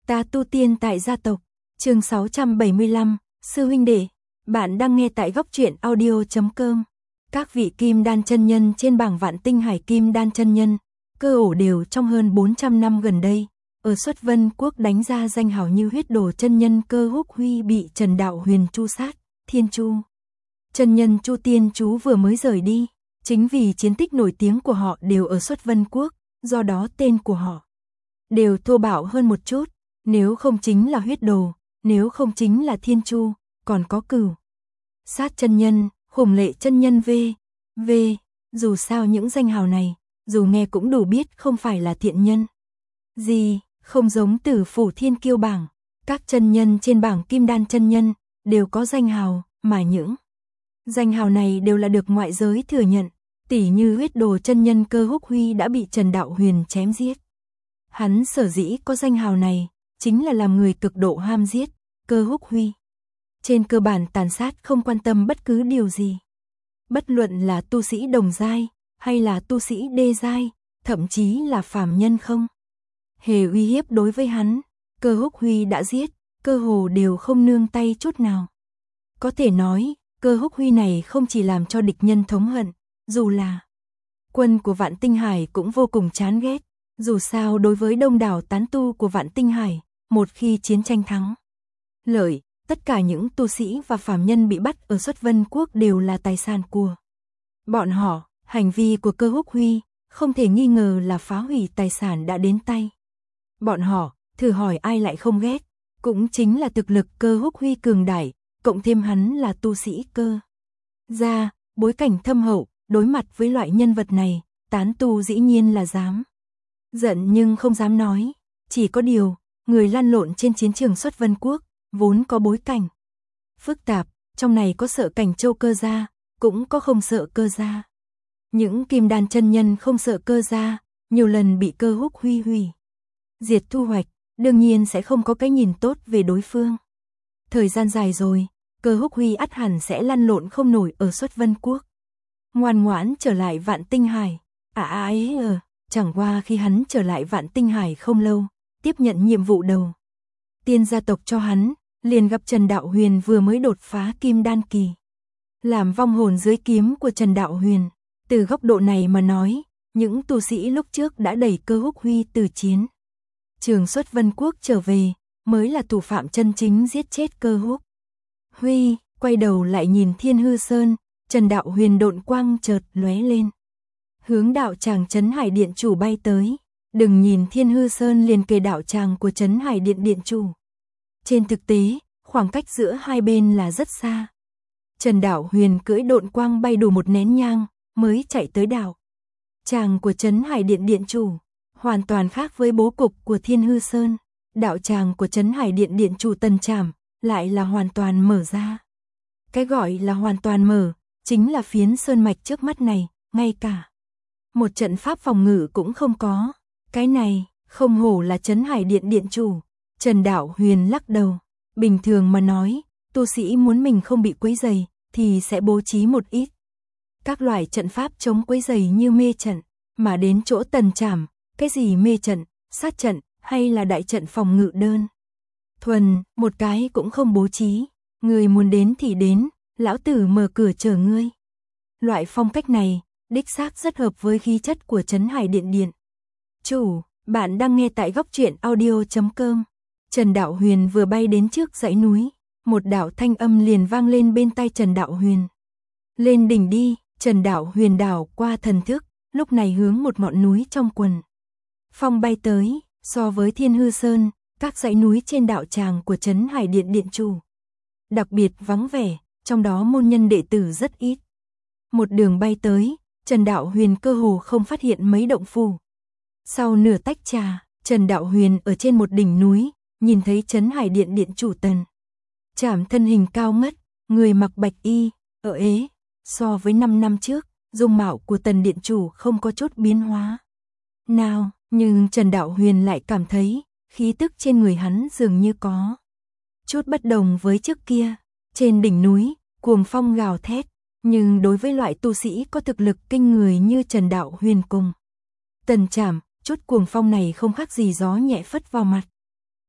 Ta tu tiên tại gia tộc, chương 675, sư huynh đệ, bạn đang nghe tại góc truyện audio.com. Các vị kim đan chân nhân trên bảng vạn tinh hải kim đan chân nhân, cơ ổ đều trong hơn 400 năm gần đây, ở Xuất Vân Quốc đánh ra danh hào như huyết đồ chân nhân Cơ Húc Huy bị Trần Đạo Huyền chu sát, Thiên Chu. Chân nhân Chu Tiên Chú vừa mới rời đi, chính vì chiến tích nổi tiếng của họ đều ở Xuất Vân Quốc, do đó tên của họ đều thô bạo hơn một chút, nếu không chính là huyết đồ, nếu không chính là Thiên Chu, còn có Cửu Sát chân nhân, Khủng Lệ chân nhân v. Dù sao những danh hào này, dù nghe cũng đủ biết không phải là thiện nhân. Gì, không giống Tử Phủ Thiên Kiêu bảng, các chân nhân trên bảng Kim Đan chân nhân đều có danh hào, mà những danh hào này đều là được ngoại giới thừa nhận, tỉ như huyết đồ chân nhân Cơ Húc Huy đã bị Trần Đạo Huyền chém giết. Hắn sở dĩ có danh hào này, chính là làm người cực độ ham giết, Cơ Húc Huy trên cơ bản tàn sát không quan tâm bất cứ điều gì. Bất luận là tu sĩ đồng giai, hay là tu sĩ đê giai, thậm chí là phàm nhân không hề uy hiếp đối với hắn, Cơ Húc Huy đã giết, cơ hồ đều không nương tay chút nào. Có thể nói, Cơ Húc Huy này không chỉ làm cho địch nhân thống hận, dù là quân của Vạn Tinh Hải cũng vô cùng chán ghét. Dù sao đối với đông đảo tán tu của Vạn Tinh Hải, một khi chiến tranh thắng lợi, tất cả những tu sĩ và phàm nhân bị bắt ở Xuất Vân Quốc đều là tài sản của bọn họ. Hành vi của Cơ Húc Huy không thể nghi ngờ là phá hủy tài sản đã đến tay bọn họ, thử hỏi ai lại không ghét. Cũng chính là thực lực Cơ Húc Huy cường đại, cộng thêm hắn là tu sĩ cơ gia, bối cảnh thâm hậu, đối mặt với loại nhân vật này, tán tu dĩ nhiên là dám giận nhưng không dám nói. Chỉ có điều, người lăn lộn trên chiến trường Xuất Vân Quốc, vốn có bối cảnh phức tạp, trong này có sợ Cảnh Châu cơ gia, cũng có không sợ cơ gia. Những kim đan chân nhân không sợ cơ gia, nhiều lần bị Cơ Húc Huy hủy diệt thu hoạch, đương nhiên sẽ không có cái nhìn tốt về đối phương. Thời gian dài rồi, Cơ Húc Huy ắt hẳn sẽ lăn lộn không nổi ở Xuất Vân Quốc, ngoan ngoãn trở lại Vạn Tinh Hải. Chẳng qua khi hắn trở lại Vạn Tinh Hải không lâu, tiếp nhận nhiệm vụ đầu tiên gia tộc cho hắn, liền gặp Trần Đạo Huyền vừa mới đột phá kim đan kỳ, làm vong hồn dưới kiếm của Trần Đạo Huyền. Từ góc độ này mà nói, những tu sĩ lúc trước đã đẩy Cơ Húc Huy từ chiến trường Xuất Vân Quốc trở về, mới là thủ phạm chân chính giết chết Cơ Húc Huy. Quay đầu lại nhìn Thiên Hư Sơn, Trần Đạo Huyền độn quang chợt lóe lên, hướng đạo tràng Trấn Hải Điện chủ bay tới. Đừng nhìn Thiên Hư Sơn liền kề đạo tràng của Trấn Hải Điện điện chủ, trên thực tế, khoảng cách giữa hai bên là rất xa. Trần Đạo Huyền cưỡi độn quang bay đủ một nén nhang, mới chạy tới đạo tràng của Trấn Hải Điện điện chủ, hoàn toàn khác với bố cục của Thiên Hư Sơn. Đạo tràng của Trấn Hải Điện điện chủ Tần Trảm lại là hoàn toàn mở ra. Cái gọi là hoàn toàn mở, chính là phiến sơn mạch trước mắt này, ngay cả một trận pháp phòng ngự cũng không có. Cái này, không hổ là Trấn Hải Điện điện chủ. Trần Đạo Huyền lắc đầu, bình thường mà nói, tu sĩ muốn mình không bị quấy rầy thì sẽ bố trí một ít các loại trận pháp chống quấy rầy như mê trận, mà đến chỗ Tần Trảm, cái gì mê trận, sát trận hay là đại trận phòng ngự đơn thuần, một cái cũng không bố trí. Người muốn đến thì đến, lão tử mở cửa chờ ngươi. Loại phong cách này, đích xác rất hợp với khí chất của Trấn Hải Điện điện chủ. Bạn đang nghe tại góc truyện audio.com. Trần Đạo Huyền vừa bay đến trước dãy núi, một đạo thanh âm liền vang lên bên tai Trần Đạo Huyền. Lên đỉnh đi. Trần Đạo Huyền đảo qua thần thức, lúc này hướng một ngọn núi trong quần phong bay tới. So với Thiên Hư Sơn, các dãy núi trên đạo tràng của Trấn Hải Điện điện chủ đặc biệt vắng vẻ, trong đó môn nhân đệ tử rất ít. Một đường bay tới, Trần Đạo Huyền cơ hồ không phát hiện mấy động phủ. Sau nửa tách trà, Trần Đạo Huyền ở trên một đỉnh núi, nhìn thấy Trấn Hải Điện điện chủ Tần Trảm thân hình cao ngất, người mặc bạch y, so với 5 năm trước, dung mạo của Tần điện chủ không có chút biến hóa nào, nhưng Trần Đạo Huyền lại cảm thấy khí tức trên người hắn dường như có chút bất đồng với trước kia. Trên đỉnh núi, cuồng phong gào thét, nhưng đối với loại tu sĩ có thực lực kinh người như Trần Đạo Huyền cùng Tần Trảm, chút cuồng phong này không khác gì gió nhẹ phất vào mặt.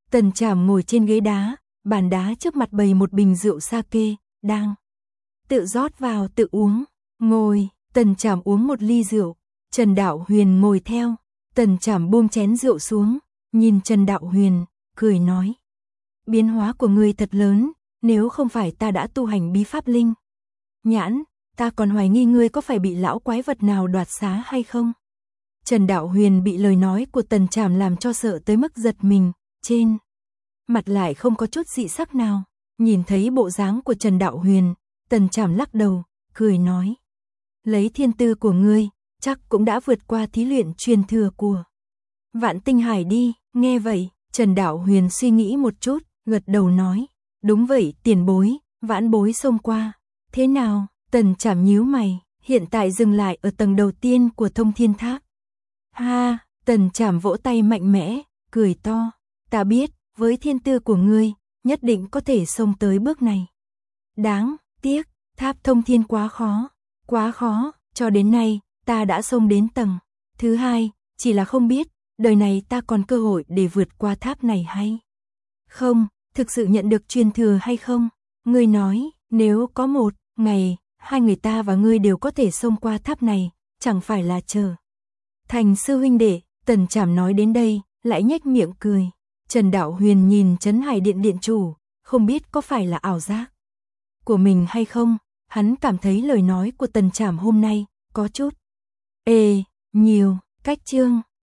Tần Trảm ngồi trên ghế đá, bàn đá trước mặt bày một bình rượu sake, đang tự rót vào tự uống. Ngồi, Tần Trảm uống một ly rượu, Trần Đạo Huyền ngồi theo. Tần Trảm buông chén rượu xuống, nhìn Trần Đạo Huyền, cười nói: biến hóa của ngươi thật lớn, nếu không phải ta đã tu hành bí pháp linh nhãn, ta còn hoài nghi ngươi có phải bị lão quái vật nào đoạt xá hay không. Trần Đạo Huyền bị lời nói của Tần Trảm làm cho sợ tới mức giật mình, trên mặt lại không có chút dị sắc nào. Nhìn thấy bộ dáng của Trần Đạo Huyền, Tần Trảm lắc đầu, cười nói: lấy thiên tư của ngươi, chắc cũng đã vượt qua thí luyện truyền thừa của Vạn Tinh Hải đi. Nghe vậy, Trần Đạo Huyền suy nghĩ một chút, gật đầu nói: đúng vậy tiền bối, vãn bối xông qua. Thế nào? Tần Trảm nhíu mày, hiện tại dừng lại ở tầng đầu tiên của Thông Thiên Tháp. Ha, Tần Trảm vỗ tay mạnh mẽ, cười to: ta biết, với thiên tư của ngươi, nhất định có thể xông tới bước này. Đáng tiếc, tháp Thông Thiên quá khó, cho đến nay, ta đã xông đến tầng thứ 2, chỉ là không biết, đời này ta còn cơ hội để vượt qua tháp này hay không, thực sự nhận được truyền thừa hay không. Ngươi nói, nếu có một ngày, hai người ta và ngươi đều có thể xông qua tháp này, chẳng phải là trở thành sư huynh đệ. Tần Trảm nói đến đây, lại nhếch miệng cười. Trần Đạo Huyền nhìn Trấn Hải Điện điện chủ, không biết có phải là ảo giác của mình hay không, hắn cảm thấy lời nói của Tần Trảm hôm nay có chút nhiều. Cách chương